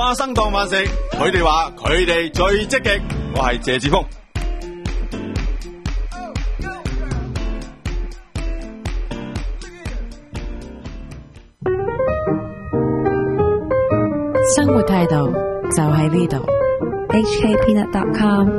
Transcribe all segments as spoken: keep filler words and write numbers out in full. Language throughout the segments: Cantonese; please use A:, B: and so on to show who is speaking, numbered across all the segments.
A: 花生當飯食，佢哋話佢哋最積極。我係謝志峰。
B: 生活態度就喺呢度。
C: H K peanut dot com。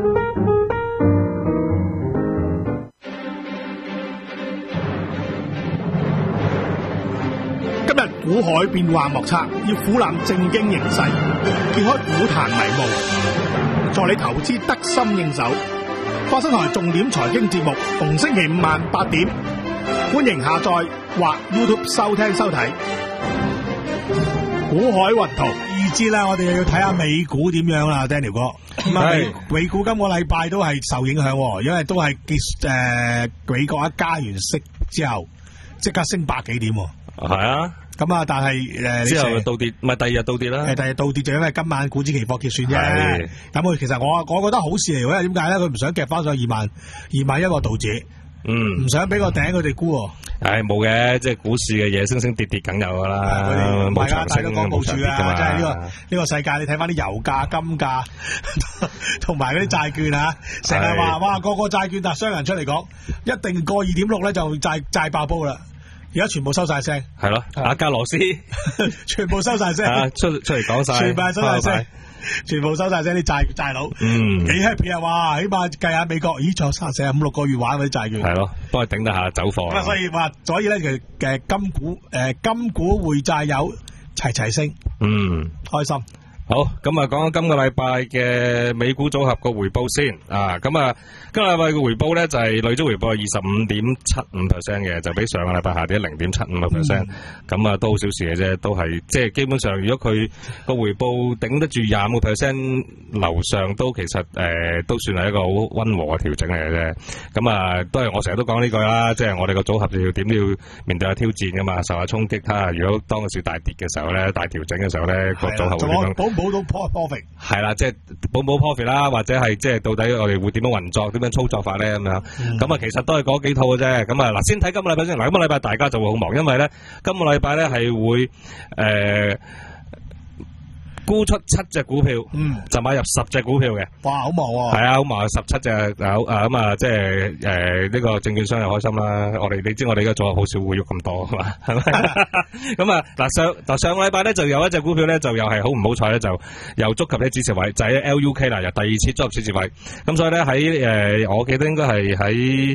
D: 今日股海變幻莫測，要俯瞰正經形勢，揭開股壇迷霧，助你投資得心應手。花生台重點財經節目，逢星期五晚八點，歡迎下載或 YouTube 收聽收睇。股海雲圖，意知啦，我哋又要睇下美股點樣啦 ，Daniel 哥。咁啊，美美股今個禮拜都係受影響，因為都係結誒美國一加完息之後，即刻升百幾點。
E: 係啊。
D: 咁啊，但係誒
E: 之後倒跌，唔係第二日倒跌啦。
D: 誒，第二日倒跌就因為今晚股指期貨結算啫。咁我其實我我覺得好事嚟，因為點解咧？佢唔想夾翻上二萬二萬一個道指。嗯，唔想俾個頂佢哋沽。
E: 唉，冇嘅，即係股市嘅嘢，升升跌跌梗有噶啦。
D: 唔係啊，大家講冇處啊，即係呢個呢個世界，你睇翻啲油價、金價同埋嗰啲債券啊，成日話哇個個債券，但係商人出嚟講，一定過二點六咧就債債爆煲啦。而家全部收晒聲，
E: 係咯，阿加羅斯
D: 全部收晒聲，
E: 出出嚟講晒，
D: 全部收晒聲。全部收晒聲啲債債佬，嗯，幾 happy 啊！哇，起碼計下美國，咦，仲有三四五六個月玩嗰啲債券，
E: 係咯，幫佢頂得下走貨。
D: 咁啊，所以話，所以咧，其實嘅金股誒金股匯債有齊齊升，嗯，開心。
E: 好，咁啊，講緊今個禮拜嘅美股組合個回報先啊，咁啊，今個禮拜嘅回報咧就係累積回報係二十五點七五 percent 嘅，就比上個禮拜下跌零點七五個 percent， 咁啊都好小事嘅啫，都係即係基本上，如果佢個回報頂得住廿五個 percent 樓上，都其實誒、呃、都算係一個好溫和嘅調整嚟嘅啫。咁啊，都係我成日都講呢句啦，即係我哋個組合就要點都要面對下挑戰噶嘛，受下衝擊。睇下如果當個市大跌嘅時候咧，大調整嘅時候咧，個組合會點樣？
D: 保到 profit
E: 係啦，即係保唔保 profit 啦，或者係即係到底我哋會點樣運作，點樣操作法咧咁樣。咁、嗯、啊，其實都係嗰幾套嘅啫。咁啊，嗱，先睇今個禮拜先。嗱，今個禮拜大家就會好忙，因為咧今個禮拜咧係會誒。呃沽出七隻股票，嗯，就買入十隻股票嘅。
D: 哇，好忙喎！
E: 係啊，好忙，十七隻有啊咁啊，即係誒呢個證券商又開心啦。我哋你知我哋嘅組合好少會喐咁多，係嘛？係咪？咁啊嗱上嗱上個禮拜咧就有一隻股票咧就又係好唔好彩咧，就又觸及啲支持位，就係 L U K 啦，又第二次觸及支持位。咁所以咧喺誒，我記得應該係喺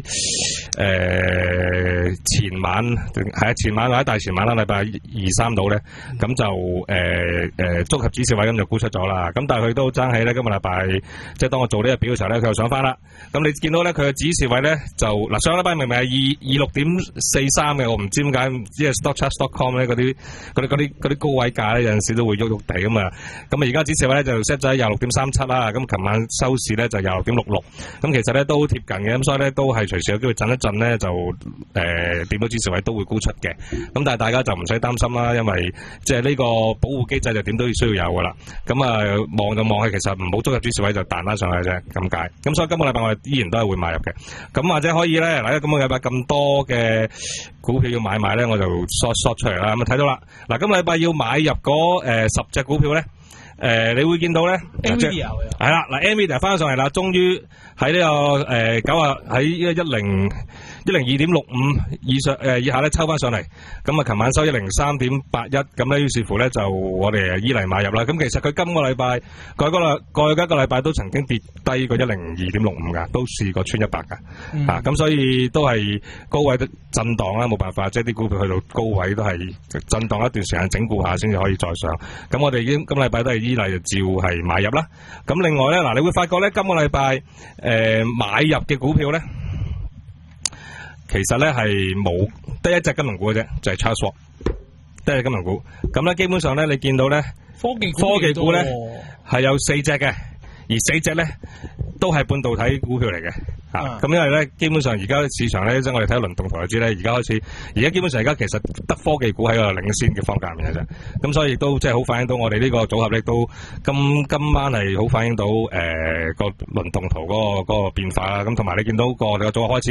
E: 誒前晚係啊前晚或者大前晚啦，禮拜二三度咧，咁就誒誒觸及指示位咁就沽出咗啦，咁但係佢都爭起咧。今個禮拜即係當我做呢個表嘅時候咧，佢又上翻啦。咁你見到咧，佢嘅指示位咧就嗱上個禮拜明明係二二六點四三嘅，我唔知點解，唔知係 stockcharts dot com 咧嗰啲嗰啲嗰啲嗰啲高位價咧有陣時都會喐喐地咁啊。咁啊而家指示位咧就 set 咗喺廿六點三七啦。咁琴晚收市咧就廿六點六六，咁其實咧都貼近嘅，咁所以咧都係隨時有機會震一震咧就誒掂到指示位都會沽出嘅。咁但係大家就唔使擔心啦，因為即係呢個保護機制就點都要需要有噶啦，咁啊望就望係，其實唔好捉入指示位就彈翻上去啫，咁解。咁所以今個禮拜我哋依然都係會買入嘅。咁或者可以咧，嗱，今個禮拜咁多嘅股票要買賣咧，我就 short short 出嚟啦。咁啊睇到啦，嗱，今個禮拜要買入嗰誒十隻股票咧，誒、呃、你會見到咧 ，Nvidia 係啦，嗱 Nvidia 翻上嚟啦，終於喺呢個誒九啊喺呢個一零。一零二點六五以上誒、呃、以下咧抽翻上嚟，咁啊琴晚收一零三點八一，咁咧於是乎咧就我哋依嚟買入啦。咁其實佢今個禮拜過去嗰個過去一個禮拜都曾經跌低過一零二點六五噶，都試過穿一百噶，嗯、啊咁所以都係高位震盪啦，冇辦法，即係啲股票去到高位都係震盪一段時間整固下先至可以再上。咁我哋已經今個禮拜都係依嚟就照係買入啦。咁另外咧嗱，你會發覺咧今個禮拜誒買入嘅股票咧。其實咧係冇得一隻金融股嘅啫，就係 Charles Schwab，得一隻金融股。咁咧基本上咧，你見到咧
F: 科技
E: 科技股咧係有四隻嘅，而四隻咧都係半導體股票嚟嘅。吓、啊，咁、嗯、因為咧基本上而家市場咧，即係我哋睇下輪動圖就知咧，而家開始，而家基本上而家其實得科技股喺個領先嘅方向面嘅啫。咁所以亦都即係好反映到我哋呢個組合咧，都今今晚係好反映到誒、呃、個輪動圖嗰、那個嗰、那個變化啦。咁同埋你見到個我哋個組合開始。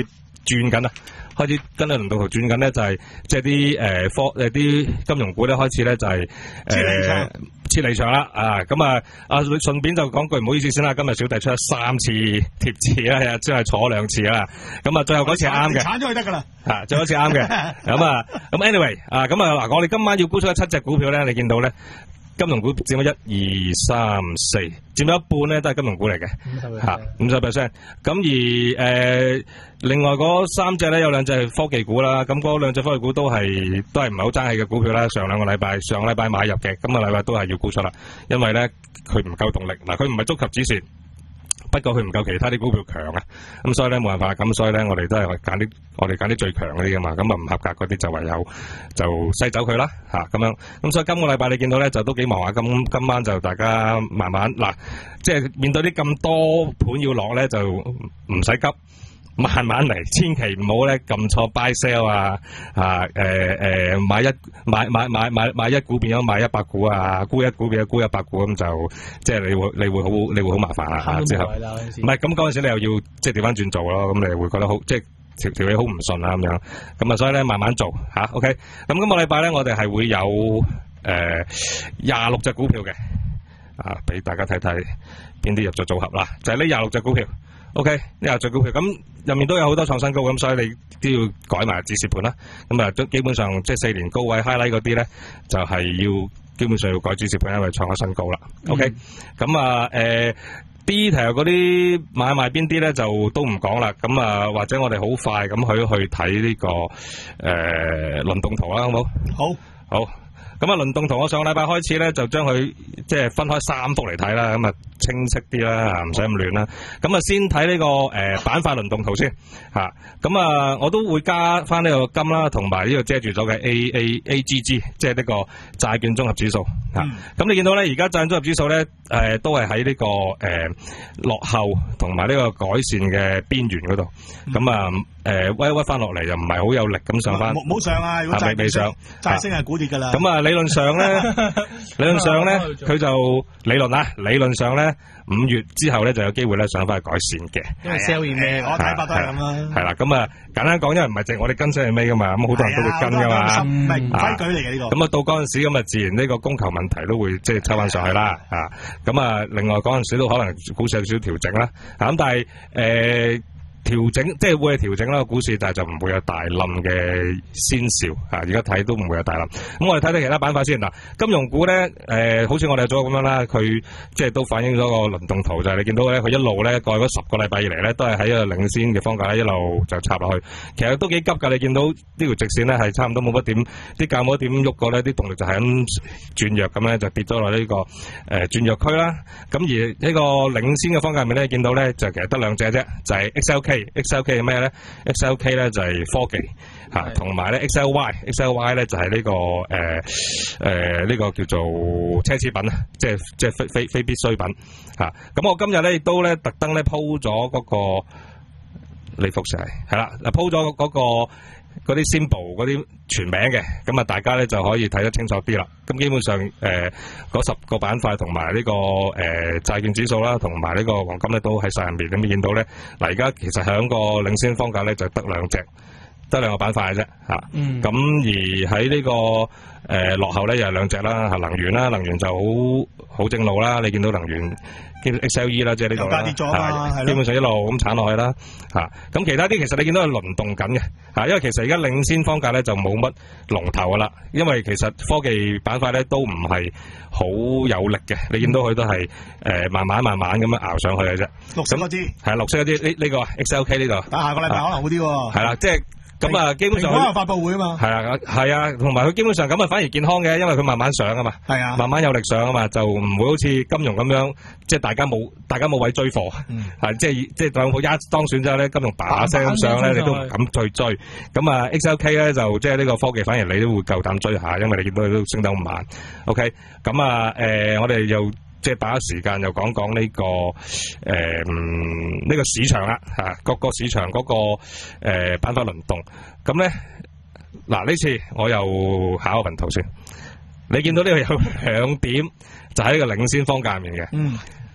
E: 轉緊啦，開始跟住輪動圖轉緊咧，就係即係啲誒科誒啲金融股咧開始咧就係誒撤離場啦啊！咁啊啊順便就講句唔好意思先啦，今日小弟出咗三次貼紙啦，即係坐兩次啦。咁啊最後嗰次係啱嘅，鏟咗佢得㗎啦。啊，最後一次啱嘅。咁啊咁 anyway 啊咁啊嗱，我哋今晚要沽出七隻股票咧，你見到咧。金融股佔咗一二三四，佔咗一半咧都係金融股嚟嘅，嚇五十 percent。咁而誒、呃、另外嗰三隻咧有兩隻係科技股啦，咁嗰兩隻科技股都係都係唔係好爭氣嘅股票啦。上兩個禮拜上個禮拜買入嘅，今個禮拜都係要沽出啦，因為咧佢唔夠動力，嗱佢唔係觸及止蝕。不過佢唔夠其他啲股票強啊，咁所以咧冇辦法，咁所以咧我哋都係揀啲我哋揀啲最強嗰啲噶嘛，咁啊唔合格嗰啲就唯有就篩走佢啦嚇咁樣，咁所以今個禮拜你見到咧就都幾忙啊，咁今晚就大家慢慢嗱，即係面對啲咁多盤要落咧就唔使急。慢慢嚟，千祈唔好咧撳錯 buy sell 啊啊誒誒、呃、買一買買買買買一股變咗買一百股啊，沽一股變咗沽一百股咁就即係你會你會好你會好麻煩啊之後，唔係咁嗰陣時你又要即係調翻轉做咯，咁你會覺得好即係條條氣好唔順啊咁樣，咁啊所以咧慢慢做嚇、啊、OK，咁今個禮拜咧我哋係會有誒廿六隻股票嘅啊，俾大家睇睇邊啲入咗組合啦，就係呢廿六隻股票。O.K. 呢個最股票咁入面都有好多創新高咁，所以你都要改埋止蝕盤啦。咁啊，基本上即係四年高位 highlight 嗰啲咧，就係、是、要基本上要改止蝕盤，因為創咗新高啦。O.K. 咁啊誒 detail 嗰啲買賣邊啲咧就都唔講啦。咁啊或者我哋好快咁去去睇呢、這個誒、呃、輪動圖啦，好唔好？好，好。咁啊，輪動圖我上個禮拜開始咧，就將佢即係分開三幅嚟睇啦，咁啊清晰啲啦，唔使咁亂啦。咁啊，先睇呢個誒板塊輪動圖先嚇。咁啊，我都會加翻呢個金啦，同埋呢個遮住咗嘅 A A A G G， 即係呢個債券綜合指數嚇。咁、嗯、你見到咧，而家債券綜合指數咧，誒、呃、都係喺呢個誒、呃、落後同埋呢個改善嘅邊緣嗰度。咁、嗯、啊誒屈一屈翻落嚟，又唔係好有力咁上翻。
D: 唔好上啊！如果債未上，債升係股跌㗎啦。
E: 咁啊，理論上咧，理論上咧，佢就理論啊，理論上咧，五月之後咧就有機會咧上翻去改善嘅。
D: 因為 sell 完咩？我睇法都係咁啦。
E: 係啦，咁啊簡單講，因為唔係淨我哋跟上係尾㗎嘛，咁好多人都會跟㗎嘛。
D: 唔係規矩嚟嘅呢個。
E: 咁啊到嗰陣時咁啊，自然呢個供求問題都會即係抽翻上去啦。啊，咁啊另外嗰陣時都可能股市有少少調整啦。啊咁但係誒。調整即係會係調整啦，個股市，但係就唔會有大冧嘅先兆啊！而家睇都唔會有大冧。咁我哋睇睇其他板塊先嗱，金融股咧誒、呃，好似我哋做咁樣啦，佢即係都反映咗個輪動圖，就係、是、你見到咧，佢一路咧過去嗰十個禮拜以嚟咧，都係喺一個領先嘅方向，一路就插落去。其實都幾急㗎，你見到呢條直線咧係差唔多冇乜點，啲價冇乜點喐過咧，啲動力就係咁轉弱咁咧，就跌咗落呢個誒、呃、轉弱區啦。咁而呢個領先嘅方向入面咧，見到咧就其實得兩隻啫，就係、是、X L K。X L K 係咩咧 ？X L K 咧就係科技嚇，同埋咧 X L Y，X L Y 咧就係呢、這個誒誒呢個叫做奢侈品啊，即係即係非非非必需品嚇。咁、啊、我今日咧亦都咧特登咧鋪咗嗰個呢幅就係係啦，嗱鋪咗嗰個。嗰啲 symbol 嗰啲全名嘅，咁啊大家咧就可以睇得清楚啲啦。咁基本上誒嗰十個板塊同埋呢個誒、呃、債券指數啦，同埋呢個黃金咧都喺晒入面。咁你見到咧，嗱而家其實喺個領先方價咧就得兩隻，得兩個板塊嘅啫嚇。咁、嗯、而喺呢、這個誒、呃、落後咧又係兩隻啦嚇，能源啦，能源就好好正路啦。你見到能源。X L E 啦，即係呢度啦，基本上一路咁鏟落去啦，嚇、啊。咁其他啲其實你見到係輪動緊嘅，嚇、啊，因為其實而家領先方價咧就冇乜龍頭噶啦，因為其實科技板塊咧都唔係好有力嘅，你見到佢都係誒、呃、慢慢慢慢咁樣熬上去嘅啫。綠色嗰啲係綠色嗰啲呢呢個 X L K 呢度，但下個禮拜可能好啲喎。係啦，即係。咁啊，基本上佢
D: 發佈會啊嘛，
E: 係啊，係啊，同埋佢基本上咁啊，反而健康嘅，因為佢慢慢上啊嘛，係啊，慢慢有力上啊嘛，就唔會好似金融咁樣，即係大家冇大家冇位追貨，係、嗯、即係即係特朗普一當選之後咧，金融把聲咁上咧，你都唔敢再追。咁啊 ，X L K 咧就即係呢個科技，反而你都會夠膽追下，因為你見到佢都升得好慢。OK，咁啊，誒、呃，我哋又。即係把握時間又講講呢、這個誒呢、呃這個市場啦嚇，各個市場嗰、那個誒板塊輪動。咁咧嗱呢次我又考個雲圖先，你見到呢個有兩點就喺呢個領先方價入面嘅。嗯。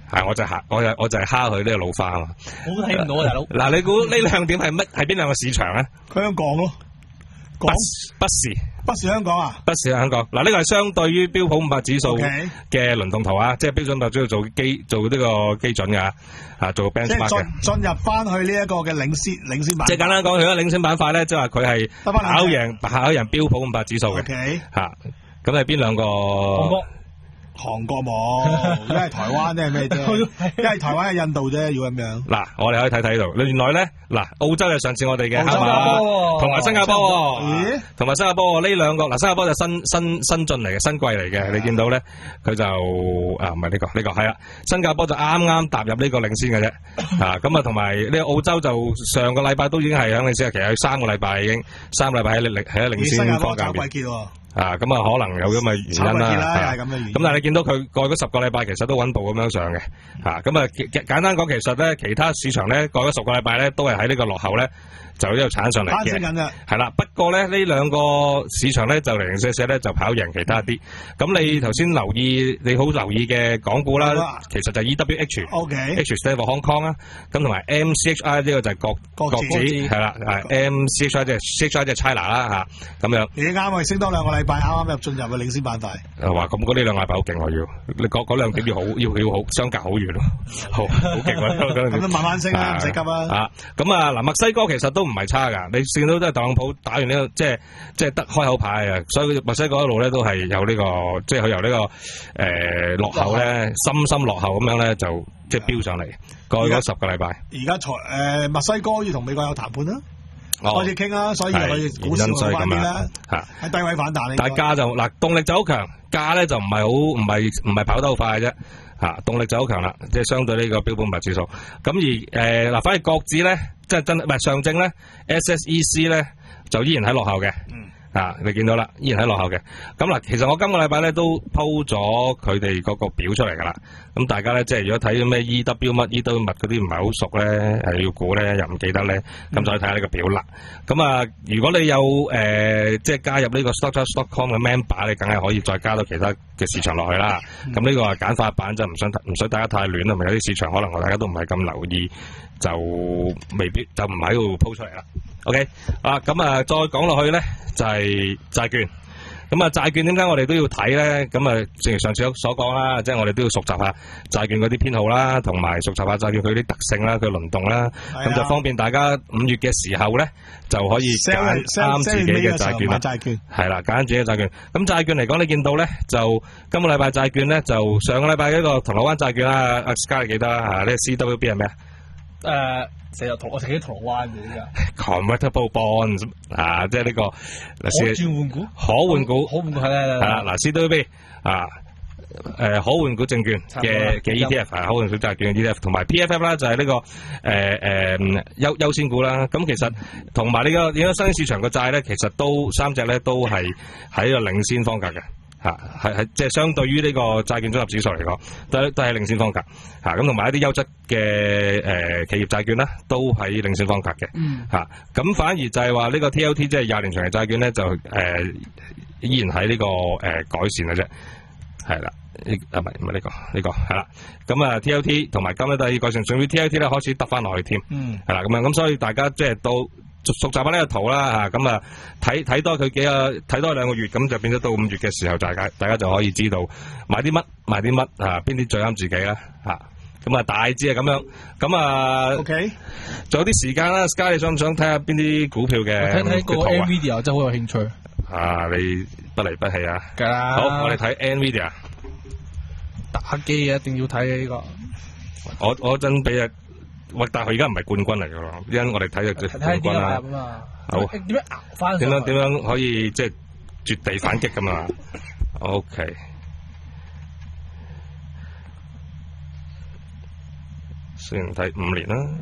E: 係我就蝦，我就我就係蝦佢呢個老花啊嘛。
F: 我都睇唔到啊，大佬。
E: 嗱，你估呢兩點係乜？係邊兩個市場咧？
D: 香港咯，
E: 不不是。
D: 不是香港啊？
E: 不是香港。嗱，呢個係相對於標普五百指數嘅輪動圖啊，即係標準五百指數做基做呢個基準㗎，啊做 benchmark 嘅。
D: 即係進進入翻去呢一個嘅領先領先板塊。
E: 即係簡單講，佢嗰領先板塊咧，即係話佢係跑贏跑贏標普五百指數嘅。嚇，咁係邊兩個？
D: 韓國冇，一係台灣，一係咩啫？一係台灣，一係印度啫，要咁樣。嗱，
E: 我哋可以睇睇度。原來咧，嗱，澳洲就上次我哋嘅，係嘛？同埋新加坡，咦？同埋新加坡呢兩個，嗱，新加坡就新新新進嚟嘅，新貴嚟嘅。你見到咧，佢就啊，唔係呢個，呢個係啦。新加坡就啱啱踏入呢個領先嘅啫。啊，咁啊，同埋呢個澳洲就上個禮拜都已經係響領先，其實有三個禮拜已經，三個禮拜喺領喺領先方界邊。啊，咁啊，可能有咁嘅原因啦。咁但係你見到佢過咗十個禮拜，其實都穩步咁樣上嘅。嚇，咁啊，簡單講，其實咧，其他市場咧過咗十個禮拜咧，都係喺呢個落後咧，就呢度產上嚟嘅。
D: 攀升緊嘅。係
E: 啦，不過咧呢兩個市場咧就零零舍舍咧就跑贏其他啲。咁你頭先留意，你好留意嘅港股啦，其實就 E W H。O.K. H stand for Hong Kong 啊，咁同埋 M C H I 呢個就係國國指係啦，係 M C H I 即係 C H I 即係 China 啦嚇，咁樣。你啱啊，升多兩個禮拜，啱啱入進入嘅領先板塊。誒話咁嗰呢兩個禮拜好勁喎，要你嗰嗰兩點要好要要好相隔好遠喎，好好勁喎。咁都慢慢升啦，唔使急啦。啊，咁啊嗱，墨西哥其實都唔係差㗎，你見到都係特朗普打完呢個即係即係得開口牌啊，所以墨西哥一路咧都係有呢個即係佢由呢個誒落後咧深深落後咁樣咧就即係飆上嚟，過去嗰十個禮拜。而家財誒墨西哥要同美國有談判啦。開始傾啦，所以佢股市會翻啲啦，嚇喺低位反彈。但係價就嗱動力就好強，價咧就唔係好唔係唔係跑得好快嘅啫，嚇動力就好強啦，即係相對呢個標普五百指數。咁而誒嗱，反而國指咧，即係真唔係上證咧 ，S S E C 咧就依然喺落後嘅。嗯啊！你見到啦，依然喺落後嘅。咁嗱，其實我今個禮拜咧都鋪咗佢哋嗰個表出嚟㗎啦。咁大家咧，即係如果睇咩 E W 乜 E W 乜嗰啲唔係好熟咧，誒要估咧又唔記得咧，咁就可以睇下呢個表啦。咁啊，如果你有誒、呃、即係加入呢個 stocktrust dot com 嘅 member，你梗係可以再加到其他嘅市場落去啦。咁呢、嗯、個係簡化版，就唔想唔想大家太亂啦。咪有啲市場可能我大家都唔係咁留意，就未必就唔喺度鋪出嚟啦。OK，啊咁啊，再講落去咧就係、是、債券。咁啊，債券點解我哋都要睇咧？咁啊，正如上次所講啦，即係我哋都要熟習下債券嗰啲編號啦，同埋熟習下債券佢啲特性啦、佢輪動啦，咁、啊、就方便大家五月嘅時候咧就可以揀啱自己嘅債券啦。債券係啦，揀自己嘅債券。咁債券嚟講，你見到咧就今個禮拜債券咧就上個禮拜一個銅鑼灣債券啦，阿 Sky 你記得啊？呢個 C W B 係咩啊？誒、呃。成日銅，我自己銅鑼灣嘅呢個 convertible bonds 啊，即係呢、這個可轉換股，可換股，可換股係啦，係啦，嗱 C W B 啊，誒可換股證券嘅嘅 E T F 啊，可換股債券嘅 E T F， 同埋 P F F 啦，就係呢、這個誒誒優優先股啦。咁其實同埋呢個而家新興市場嘅債咧，其實都三隻咧都係喺個領先方格嘅。嚇，係係即係相對於呢個債券綜合指數嚟講，都都係領先方格嚇。咁同埋一啲優質嘅誒企業債券啦，都喺領先方格嘅嚇。咁、嗯、反而就係話呢個 T L T 即係廿年長期債券咧，就誒、呃、依然喺呢、這個誒、呃、改善嘅啫。係啦，啊唔係唔係呢個呢、這個係啦。咁啊 T L T 同埋今日第二改善，仲要 T L T 咧開始得翻落去添。嗯，係啦咁樣，咁所以大家即係到。熟習下呢個圖啦嚇，咁啊睇睇多佢幾個睇多兩個月，咁就變咗到五月嘅時候，大家大家就可以知道買啲乜買啲乜啊，邊啲最啱自己啦嚇。咁啊大致係咁樣，咁啊 OK，仲有啲時間啦 ，Sky 你想唔想睇下邊啲股票嘅？睇睇個 Nvidia 真係好有興趣。啊，你不離不棄啊！好，我哋睇 Nvidia 打機一定要睇嘅呢個。我我真俾啊！喂，但係佢而家唔係冠軍嚟噶咯，因為我哋睇就冠軍啦。好，點樣熬翻？點樣點樣可以即係絕地反擊噶嘛 ？OK，先睇五年啦。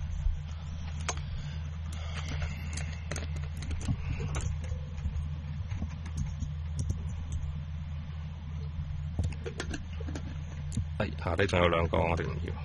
E: 係下底仲有兩個，我哋唔要。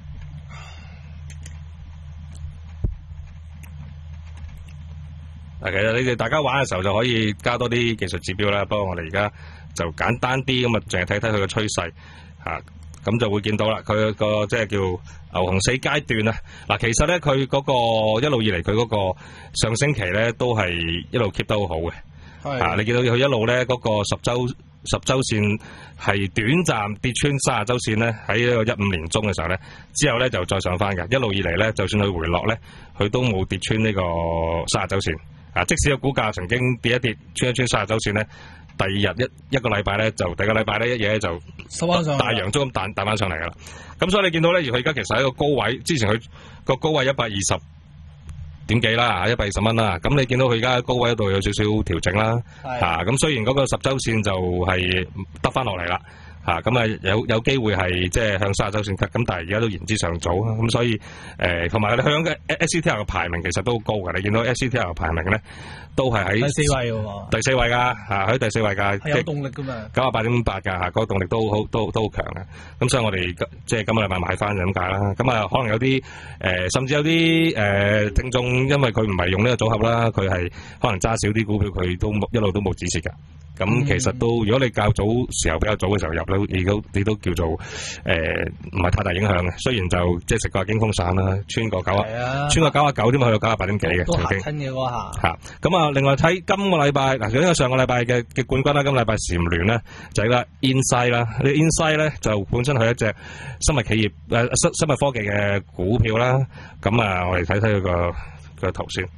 E: 其實你哋大家玩嘅時候就可以加多啲技術指標啦，不過我哋而家就簡單啲咁啊，淨係睇睇佢嘅趨勢嚇。 咁就會見到啦，佢個即係叫牛熊四階段啊。嗱，其實咧佢嗰個一路以嚟佢嗰個上升期咧都係一路 keep 得好好嘅。係啊，你見到佢一路咧嗰個十周十周線係短暫跌穿三十周線咧，喺呢個一五年中嘅時候咧，之後咧就再上翻嘅。一路以嚟咧，就算佢回落咧，佢都冇跌穿呢個三十周線。啊，即使個股價曾經跌一跌穿一穿三十周線咧，第二日一一個禮拜咧就第二個禮拜咧一嘢就收翻上大陽燭咁彈彈翻上嚟噶啦。咁所以你見到咧，而佢而家其實喺個高位，之前佢個高位一百二十點幾啦，一百二十蚊啦。咁你見到佢而家高位度有少少調整啦，嚇咁、啊、雖然嗰個十週線就係得翻落嚟啦，嚇咁啊有有機會係即係向三十週線 cut，咁但係而家都言之尚早啊。咁所以誒同埋你向嘅 S C T L 嘅排名其實都好高嘅，你見到 S C T L 嘅排名咧都係喺第四位喎，第四位㗎嚇，喺第四位㗎，係有動力㗎嘛，九啊八點八㗎嚇，嗰個動力都好都都好強嘅。咁所以我哋即係今個禮拜買翻就咁解啦。咁啊可能有啲誒、呃，甚至有啲誒、呃、聽眾，因為佢唔係用呢個組合啦，佢係可能揸少啲股票，佢都一路都冇止蝕㗎。咁其實都，如果你較早時候比較早嘅時候入咧，你都你都叫做誒唔係太大影響嘅。雖然就即係食過驚風散啦，穿過九啊，穿過九啊九添，去到九啊八點幾嘅，曾經。都嚇親嘅嗰下。嚇！咁啊，另外睇今個禮拜嗱，因為上個禮拜嘅嘅冠軍啦，今個禮拜蟬聯咧就係個 Insight 啦。呢 Insight 咧就本身係一隻生物企業誒生生物科技嘅股票啦。咁啊，我哋睇睇佢個個圖先。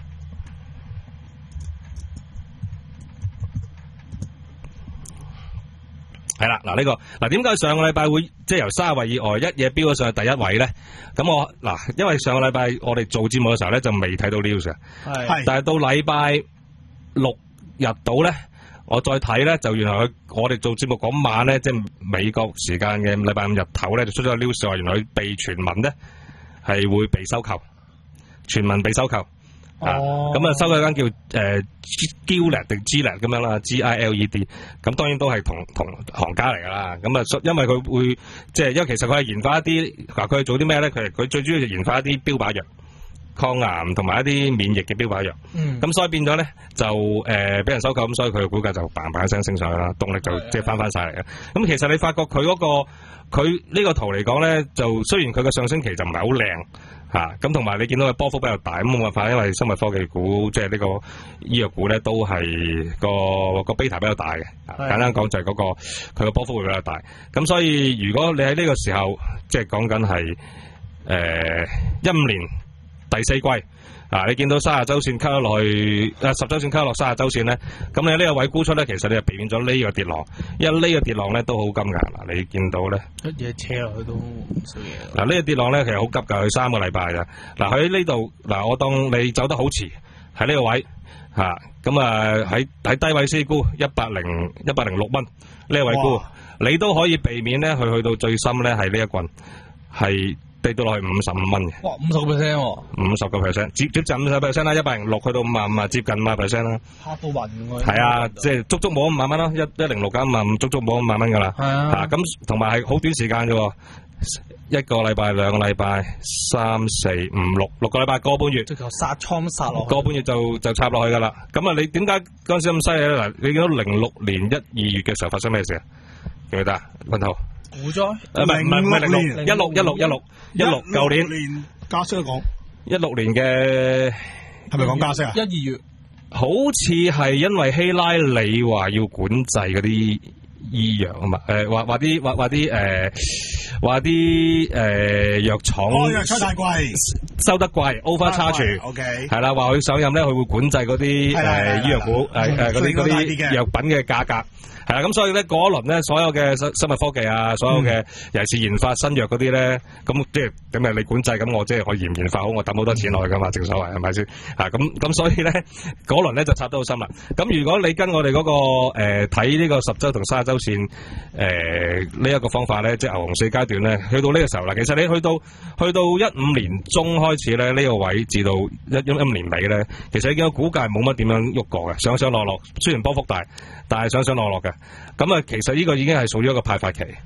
E: 係啦，嗱呢個嗱點解上個禮拜會即係由三十位以外一嘢飆咗上去第一位咧？咁我嗱，因為上個禮拜我哋做節目嘅時候咧就未睇到 news 嘅，係，但係到禮拜六日到咧，我再睇咧就原來佢我哋做節目嗰晚咧，即係美國時間嘅禮拜五日頭咧就出咗個 news 話原來佢被傳聞咧係會被收購，傳聞被收購。哦，咁啊，收咗間叫誒 Gilead 定 Gilead 咁樣啦 ，G I L E D， 咁當然都係同同行家嚟噶啦。咁啊，因為佢會即係，因為其實佢係研發一啲，嗱佢係做啲咩咧？佢佢最主要就研發一啲標靶藥、抗癌同埋一啲免疫嘅標靶藥。嗯，咁所以變咗咧就誒俾、呃、人收購，咁所以佢嘅股價就嘭嘭一聲升上去啦，動力就即係翻翻晒嚟嘅。咁其實你發覺佢嗰、嗰個佢呢個圖嚟講咧，就雖然佢嘅上升期就唔係好靚。吓咁同埋你見到嘅波幅比較大，咁冇辦法，因為生物科技股即係呢個醫藥股咧，都係個個 beta 比較大嘅。簡單講就係嗰、嗰個佢個波幅會比較大。咁所以如果你喺呢個時候，即係講緊係誒一五年第四季啊，你見到三十周線溝咗落去，誒十周線溝落三十周線咧，咁你喺呢個位沽出咧，其實你就避免咗呢個跌浪，因為呢個跌浪咧都好金㗎。嗱，你見到咧一嘢車落去都唔少嘢。嗱，呢個跌浪咧其實好急㗎，佢三個禮拜㗎。嗱喺呢度，嗱我當你走得好遲，喺呢個位嚇，咁啊喺喺低位先沽一百零一百零六蚊呢個位沽，你都可以避免咧，佢去到最深咧係呢一棍係。跌到落去五十五蚊嘅，哇，五十個 percent 喎，五十個 percent，接接近五十 percent 啦，一百零六去到五萬五啊，接近五十 percent 啦，嚇到暈喎，係啊，即係足足冇五萬蚊咯，一一零六加五萬五，足足冇五萬蚊噶啦，係啊，嚇咁同埋係好短時間啫喎，一個禮拜、兩個禮拜、三四五六六個禮拜，個半月，即係殺倉殺落，個半月就就插落去噶啦。咁啊，你點解嗰陣時咁犀利咧？嗱，你見到零六年一二月嘅時候發生咩事啊？記唔記得啊？溫頭。股災？唔係唔係唔係零六，一六一六一六一六，舊年
D: 加息都講，
E: 一六年嘅
D: 係咪講加息啊？
E: 一二月，好似係因為希拉里話要管制嗰啲醫藥啊嘛，誒話話啲話話啲誒話啲誒藥廠，哦藥廠太貴，收得貴 overcharge，OK 係啦，話佢上任咧，佢會管制嗰啲誒醫藥股誒誒嗰啲嗰啲藥品嘅價格。係啦，咁所以咧嗰一輪咧，所有嘅生生物科技啊，所有嘅尤其是研發新藥嗰啲咧，咁即係咁誒你管制，咁我即係我研唔研發好，我抌好多錢落去噶嘛，正所謂係咪先？啊，咁咁所以咧嗰輪咧就插得好深啦。咁如果你跟我哋嗰、那個誒睇呢個十週同三十週線誒呢一個方法咧，即係牛熊四階段咧，去到呢個時候啦，其實你去到去到一五年中開始咧，呢、這個位至到一一五年尾咧，其實已經個股價冇乜點樣喐過嘅，上上落落，雖然波幅大，但係上上落落嘅。咁啊，其實呢個已經係屬於一個派發期，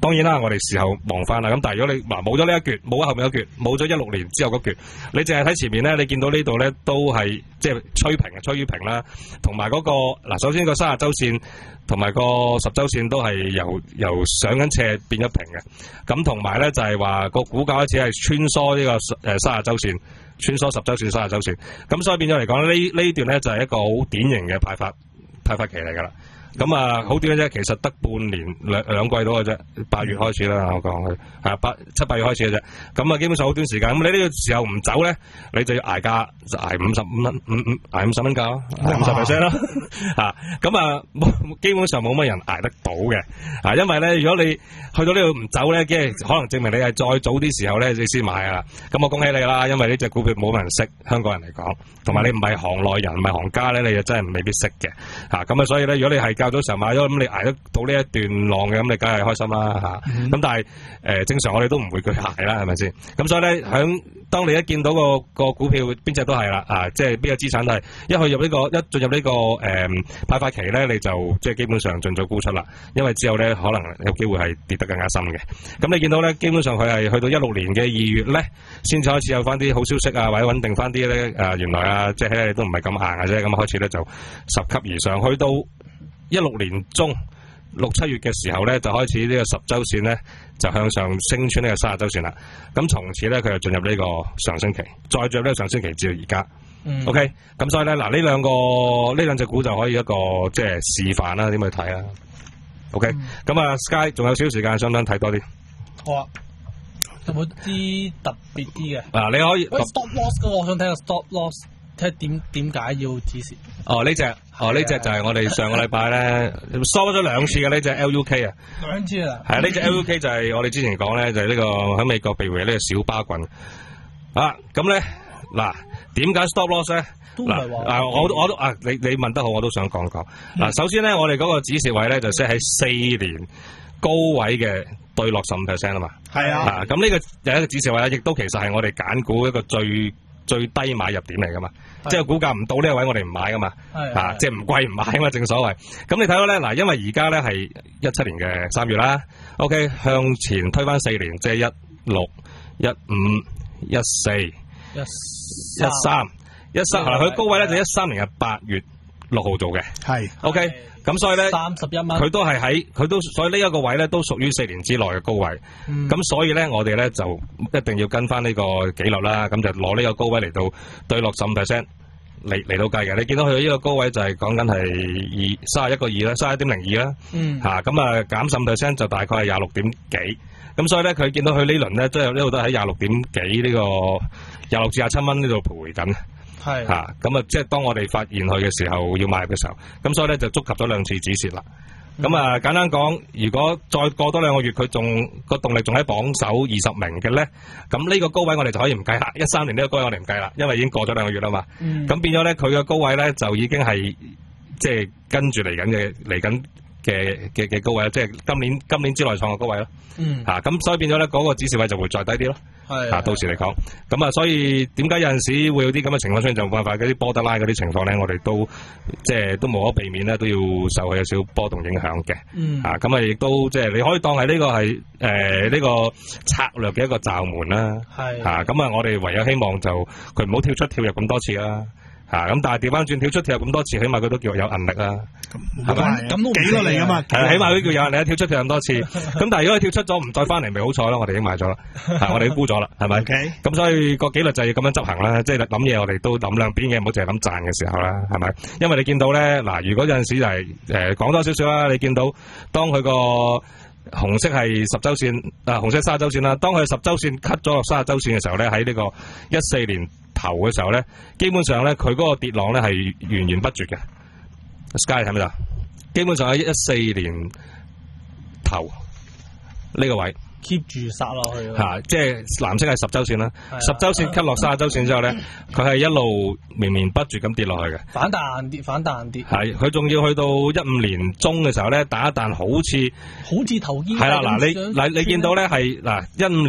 E: 當然啦，我哋事後望翻啦。咁但係如果你嗱冇咗呢一橛，冇咗後面一橛，冇咗一六年之後嗰橛，你淨係睇前面咧，你見到呢度咧都係即係吹平嘅，吹於平啦。同埋嗰個嗱，首先個三十周線同埋個十周線都係由由上緊斜變咗平嘅。咁同埋咧就係話個股價開始係穿梭呢個誒三十周線，穿梭十周線、三十周線。咁所以變咗嚟講呢呢段咧就係一個好典型嘅派發派發期嚟㗎啦。咁啊，好短嘅啫，其實得半年兩兩季到嘅啫，八月開始啦，我講佢係八七八月開始嘅啫。咁啊，基本上好短時間。咁你呢個時候唔走咧，你就要捱價，就捱五十五蚊，五五捱五十蚊價，捱五十 percent 咯。啊，咁啊，基本上冇乜人捱得到嘅。啊，因為咧，如果你去到呢度唔走咧，即係可能證明你係再早啲時候咧，你先買啊。咁我恭喜你啦，因為呢隻股票冇人識，香港人嚟講，同埋你唔係行內人，唔係行家咧，你就真係未必識嘅。嚇，咁啊，所以咧，如果你係較早時候買咗，咁你捱得到呢一段浪嘅，咁你梗係開心啦嚇。咁、嗯、但係誒、呃、正常我哋都唔會去捱啦，係咪先？咁所以咧，響當你一見到個個股票邊隻都係啦，啊，即係邊個資產都係一去入呢、這個一進入呢、這個誒、呃、派發期咧，你就即係基本上盡早沽出啦，因為之後咧可能有機會係跌得更加深嘅。咁你見到咧，基本上佢係去到一六年嘅二月咧，先至開始有翻啲好消息啊，或者穩定翻啲咧誒，原來啊，即係都唔係咁硬嘅啫，咁開始咧就十級而上，去到一六年中六七月嘅時候咧，就開始呢個十周線咧就向上升穿呢個三十周線啦。咁從此咧佢就進入呢個上升期，再進入呢個上升期至到而家。嗯、OK，咁所以咧嗱呢兩個呢兩隻股就可以一個即係示範啦，點去睇啊 ？OK，咁啊、嗯、Sky 仲有少少時間，想唔想睇多啲？
F: 好啊，有冇啲特別啲嘅？
E: 嗱，你可以。喂
F: ，stop loss 嗰個，我想睇下 stop loss。睇點點解要指示？
E: 哦，呢隻哦呢隻就係我哋上個禮拜咧收咗兩次嘅呢隻 L U K 啊，
F: 兩次啊，
E: 係啊，呢隻 L U K 就係我哋之前講咧，就係呢個喺美國被譽為呢個小巴棍啊。咁咧嗱，點解 stop loss 咧？嗱啊，我我都啊，你你問得好，我都想講講嗱。首先咧，我哋嗰個指示位咧就 set 喺四年高位嘅對落十五 percent 啊嘛。係啊，咁呢個有一個指示位咧，亦都其實係我哋揀股一個最最低買入點嚟噶嘛，即係股價唔到呢個位我哋唔買噶嘛，啊，即係唔貴唔買啊嘛，正所謂。咁你睇到咧嗱，因為而家咧係一七年嘅三月啦 ，OK， 向前推翻四年，即係一六、一五、一四、一三、一三，佢高位咧就一三年嘅八月六號做嘅，係 OK。咁所以咧，三十一蚊，佢都係喺佢都，所以呢一個位咧都屬於四年之內嘅高位。咁、嗯、所以咧，我哋咧就一定要跟翻呢個紀律啦。咁就攞呢個高位嚟到對落十五 percent 嚟嚟到計嘅。你見到佢呢個高位就係講緊係二三十一個二啦，三十一點零二啦。嗯。嚇咁啊，減十五 percent 就大概係廿六點幾。咁所以咧，佢見到佢呢輪咧都有呢度都喺廿六點幾呢個廿六至廿七蚊呢度徘徊緊。係吓，咁啊，即係當我哋發現佢嘅時候，要買入嘅時候，咁所以咧就觸及咗兩次指示啦。咁、嗯、啊，簡單講，如果再過多兩個月，佢仲個動力仲喺榜首二十名嘅咧，咁呢個高位我哋就可以唔計啦。一三年呢個高位我哋唔計啦，因為已經過咗兩個月啦嘛。咁、嗯、變咗咧，佢嘅高位咧就已經係即係跟住嚟緊嘅嚟緊嘅嘅嘅高位啦，即係今年今年之內創嘅高位咯。嗯。吓、啊，咁所以變咗咧，嗰個指示位就會再低啲咯。係啊，到時嚟講，咁啊，所以點解有陣時會有啲咁嘅情況出現，就冇辦法嗰啲波德拉嗰啲情況咧，我哋都即係都無可避免咧，都要受佢有少少波動影響嘅。嗯。啊，咁啊，亦都即係你可以當係呢個係誒呢個策略嘅一個罩門啦。係。啊，咁啊，我哋唯有希望就佢唔好跳出跳入咁多次啦。啊，咁但係調翻轉跳出跳入咁多次，起碼佢都叫有韌力啦，係咪？咁都幾個嚟噶嘛？係，起碼都叫有韌力，跳出跳咁多次。咁但係如果佢跳出咗唔再翻嚟，咪好彩咯？我哋已經買咗啦，我哋都沽咗啦，係咪？咁、okay. 所以個紀律就要咁樣執行啦，即係諗嘢我哋都諗兩邊嘅，唔好淨係諗賺嘅時候啦，係咪？因為你見到咧，嗱，如果有陣時就係誒講多少少啦，你見到當佢個紅色係十周線，啊紅色三十周線啦，當佢十周線 cut 咗落三十周線嘅時候咧，喺呢個一四年頭嘅時候咧，基本上咧佢嗰個跌浪咧係源源不絕嘅。Sky 睇唔睇到？基本上喺一四年頭呢個位
F: keep 住殺落去。
E: 吓、啊，即係藍色係十周線啦，十周線 cut 落三十周線之後咧，佢係一路綿綿不絕咁跌落去嘅。反彈跌，反彈跌。係，佢仲要去到一五年中嘅時候咧，打一彈好似好似頭肩。係啦，嗱你嗱你見到咧係嗱一五年。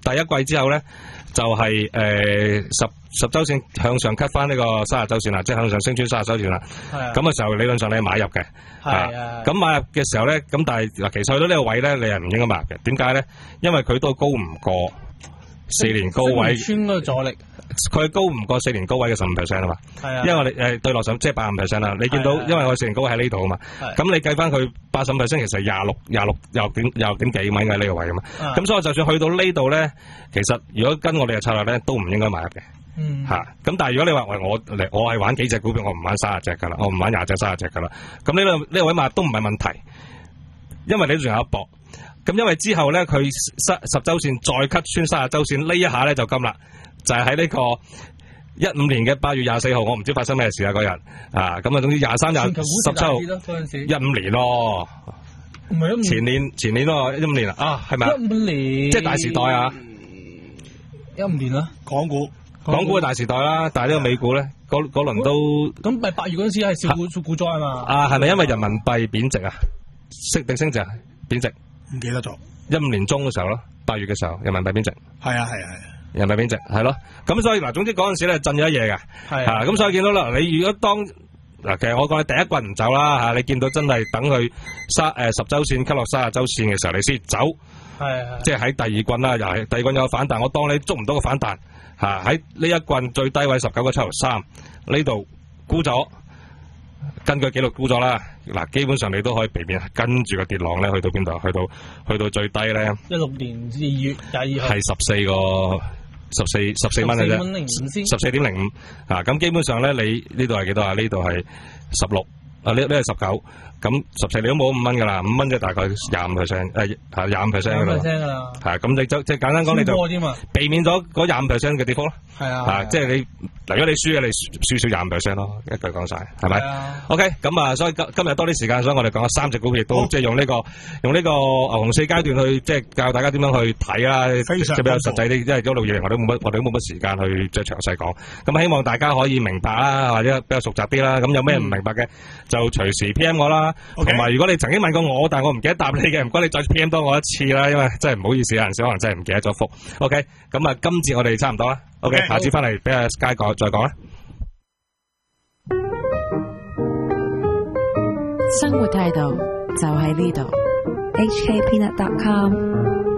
E: 第一季之後咧，就係誒十十周線向上 cut 翻呢個三十周線啦，即係向上升穿三十周線啦。
F: 係啊。
E: 咁嘅時候理論上你係買入嘅。
F: 係啊。
E: 咁買入嘅時候咧，咁但係嗱，其實去到呢個位咧，你係唔應該買入嘅。點解咧？因為佢都高唔過四年高位。
F: 穿嗰個阻力。
E: 佢高唔過四年高位嘅十五 percent 啊嘛。係啊。因為我哋誒對落上即係八十五 percent 啦。你見到因為我四年高位喺呢度啊嘛。係。咁你計翻佢八十五 percent，其實廿六廿六廿六點廿六點幾米喺呢個位啊嘛。咁所以就算去到呢度咧，其實如果跟我哋嘅策略咧，都唔應該買入嘅。嗯，吓，咁但係如果你話喂我嚟，我係玩幾隻股票，我唔玩三十隻噶啦，我唔玩廿隻三十隻噶啦，咁呢個呢個位買都唔係問題，因為你仲有一搏，咁因為之後咧佢十十周線再 cut 穿三十周線呢一下咧就金啦，就係喺呢個一五年嘅八月廿四號，我唔知發生咩事啊嗰日啊，咁啊總之廿三廿十七號一五年咯，唔係一五年前年前年咯一五年啊，係咪啊？一五年即係大時代啊，一五年啦，港股。港股嘅大時代啦，但係呢個美股咧，嗰嗰輪都咁咪八月嗰陣時係小股股災啊嘛。啊，係咪因為人民幣貶值啊？升定升值啊？貶值？唔記得咗。一五年中嘅時候咯，八月嘅時候，人民幣貶值。係啊係啊係啊。人民幣貶值係咯，咁所以嗱，總之嗰陣時咧震咗一夜嘅。係啊。咁所以見到啦，你如果當嗱，其實我講你第一棍唔走啦嚇，你見到真係等佢三誒十週線吸落三十週線嘅時候，你先走。係係。即係喺第二棍啦，又係第二棍有反彈，我當你捉唔到個反彈。吓，喺呢一棍最低位十九個七毫三呢度沽咗，根據記錄沽咗啦。嗱，基本上你都可以避免跟住個跌浪咧，去到邊度？去到去到最低咧。一六年二月廿二號係十四個十四十四蚊嘅啫，十四點零五啊。咁基本上咧，你呢度係幾多啊？呢度係十六啊，呢呢係十九。咁十四你都冇五蚊噶啦，五蚊即係大概廿五 percent，誒係廿五 percent 噶啦，係咁你就即係簡單講你就避免咗嗰廿五 percent 嘅跌幅咯，係啊，啊即係你如果你輸嘅你輸少廿五 percent 咯，一句講晒係咪 ？OK， 咁啊，所以今今日多啲時間，所以我哋講三隻股票都即係用呢個用呢個牛熊四階段去即係教大家點樣去睇啦，即係比較實際啲，因為一路以嚟我都冇乜我哋都冇乜時間去即係詳細講，咁希望大家可以明白啦，或者比較熟習啲啦，咁有咩唔明白嘅就隨時 P M 我啦。同埋，如果你曾經問過我，但係我唔記得答你嘅，唔該你再 P M 多我一次啦，因為真係唔好意思，有陣時可能真係唔記得咗覆。OK，咁啊，今節我哋差唔多啦。OK， 下次翻嚟俾阿 Sky 講再講啦。
B: 生活態度就喺呢度。
C: H K Peanut dot com